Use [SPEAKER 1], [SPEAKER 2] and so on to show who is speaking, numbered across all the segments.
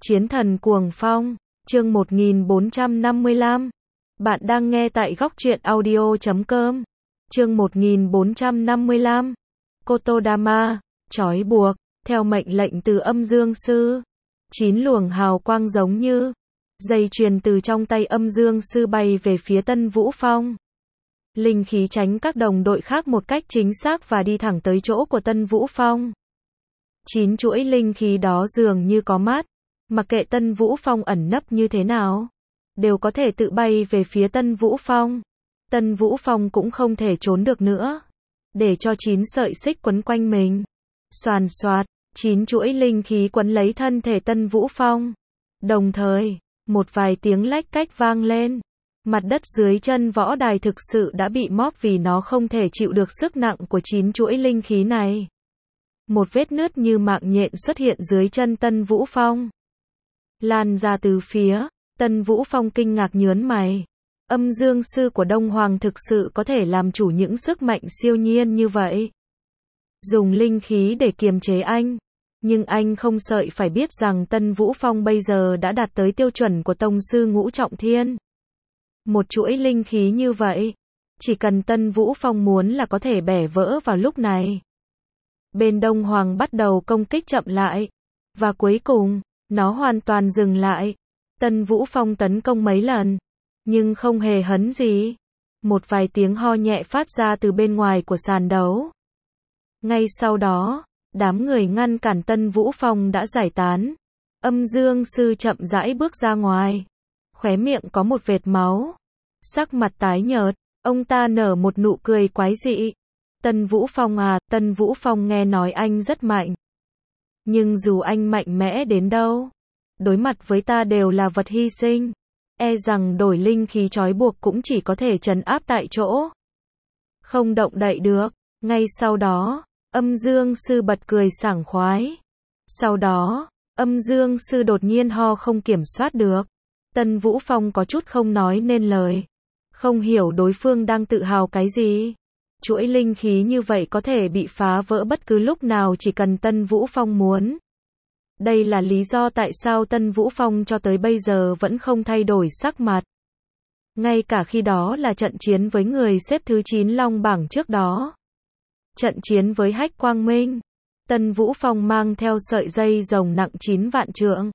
[SPEAKER 1] Chiến thần cuồng phong, chương 1455. Bạn đang nghe tại góc truyện audio.com. Chương 1455. Kotodama, trói buộc, theo mệnh lệnh từ âm dương sư. 9 luồng hào quang giống như dây chuyền từ trong tay âm dương sư bay về phía Tân Vũ Phong. Linh khí tránh các đồng đội khác một cách chính xác và đi thẳng tới chỗ của Tân Vũ Phong. 9 chuỗi linh khí đó dường như có mắt, mặc kệ Tân Vũ Phong ẩn nấp như thế nào, đều có thể tự bay về phía Tân Vũ Phong. Tân Vũ Phong cũng không thể trốn được nữa, để cho 9 sợi xích quấn quanh mình. Xoàn xoạt, 9 chuỗi linh khí quấn lấy thân thể Tân Vũ Phong. Đồng thời, một vài tiếng lách cách vang lên. Mặt đất dưới chân võ đài thực sự đã bị móp vì nó không thể chịu được sức nặng của 9 chuỗi linh khí này. Một vết nứt như mạng nhện xuất hiện dưới chân Tân Vũ Phong, lan ra từ phía. Tân Vũ Phong kinh ngạc nhướng mày. Âm dương sư của Đông Hoàng thực sự có thể làm chủ những sức mạnh siêu nhiên như vậy. Dùng linh khí để kiềm chế anh. Nhưng anh không sợi phải biết rằng Tân Vũ Phong bây giờ đã đạt tới tiêu chuẩn của tông sư ngũ trọng thiên. Một chuỗi linh khí như vậy, chỉ cần Tân Vũ Phong muốn là có thể bẻ vỡ vào lúc này. Bên Đông Hoàng bắt đầu công kích chậm lại. Và cuối cùng, nó hoàn toàn dừng lại. Tân Vũ Phong tấn công mấy lần, nhưng không hề hấn gì. Một vài tiếng ho nhẹ phát ra từ bên ngoài của sàn đấu. Ngay sau đó, đám người ngăn cản Tân Vũ Phong đã giải tán. Âm dương sư chậm rãi bước ra ngoài. Khóe miệng có một vệt máu. Sắc mặt tái nhợt, ông ta nở một nụ cười quái dị. Tân Vũ Phong à, Tân Vũ Phong nghe nói anh rất mạnh. Nhưng dù anh mạnh mẽ đến đâu, đối mặt với ta đều là vật hy sinh. E rằng đổi linh khí trói buộc cũng chỉ có thể trấn áp tại chỗ, không động đậy được. Ngay sau đó, âm dương sư bật cười sảng khoái. Sau đó, âm dương sư đột nhiên ho không kiểm soát được. Tân Vũ Phong có chút không nói nên lời. Không hiểu đối phương đang tự hào cái gì. Chuỗi linh khí như vậy có thể bị phá vỡ bất cứ lúc nào chỉ cần Tân Vũ Phong muốn. Đây là lý do tại sao Tân Vũ Phong cho tới bây giờ vẫn không thay đổi sắc mặt. Ngay cả khi đó là trận chiến với người xếp thứ 9 long bảng trước đó. Trận chiến với Hách Quang Minh. Tân Vũ Phong mang theo sợi dây rồng nặng 9 vạn trượng.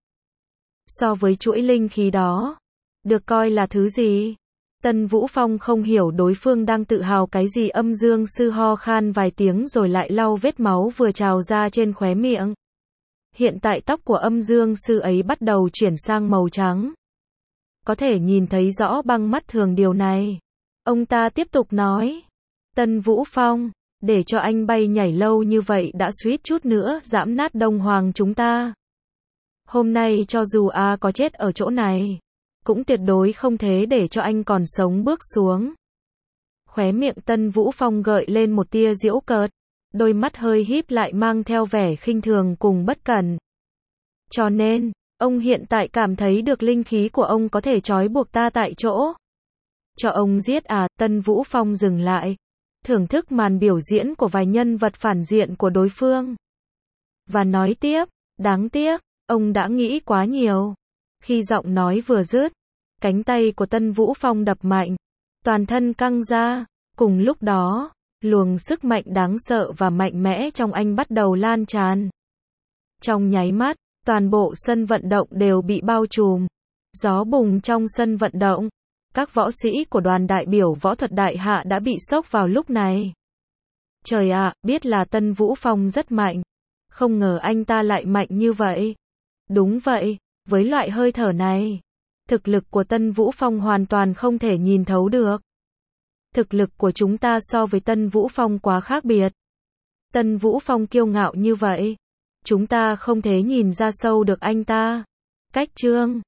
[SPEAKER 1] So với chuỗi linh khí đó, được coi là thứ gì? Tân Vũ Phong không hiểu đối phương đang tự hào cái gì. Âm dương sư ho khan vài tiếng rồi lại lau vết máu vừa trào ra trên khóe miệng. Hiện tại tóc của âm dương sư ấy bắt đầu chuyển sang màu trắng. Có thể nhìn thấy rõ bằng mắt thường điều này. Ông ta tiếp tục nói. Tân Vũ Phong, để cho anh bay nhảy lâu như vậy đã suýt chút nữa giẫm nát Đông Hoàng chúng ta. Hôm nay cho dù có chết ở chỗ này, cũng tuyệt đối không thể để cho anh còn sống bước xuống. Khóe miệng Tân Vũ Phong gợi lên một tia giễu cợt. Đôi mắt hơi híp lại mang theo vẻ khinh thường cùng bất cẩn. Cho nên, ông hiện tại cảm thấy được linh khí của ông có thể trói buộc ta tại chỗ. Cho ông giết à? Tân Vũ Phong dừng lại, thưởng thức màn biểu diễn của vài nhân vật phản diện của đối phương. Và nói tiếp, đáng tiếc, ông đã nghĩ quá nhiều. Khi giọng nói vừa dứt, cánh tay của Tân Vũ Phong đập mạnh, toàn thân căng ra. Cùng lúc đó, luồng sức mạnh đáng sợ và mạnh mẽ trong anh bắt đầu lan tràn. Trong nháy mắt, toàn bộ sân vận động đều bị bao trùm. Gió bùng trong sân vận động. Các võ sĩ của đoàn đại biểu võ thuật đại hạ đã bị sốc vào lúc này. Trời ạ, biết là Tân Vũ Phong rất mạnh. Không ngờ anh ta lại mạnh như vậy. Đúng vậy, với loại hơi thở này, thực lực của Tân Vũ Phong hoàn toàn không thể nhìn thấu được. Thực lực của chúng ta so với Tân Vũ Phong quá khác biệt. Tân Vũ Phong kiêu ngạo như vậy, chúng ta không thể nhìn ra sâu được anh ta. Cách chương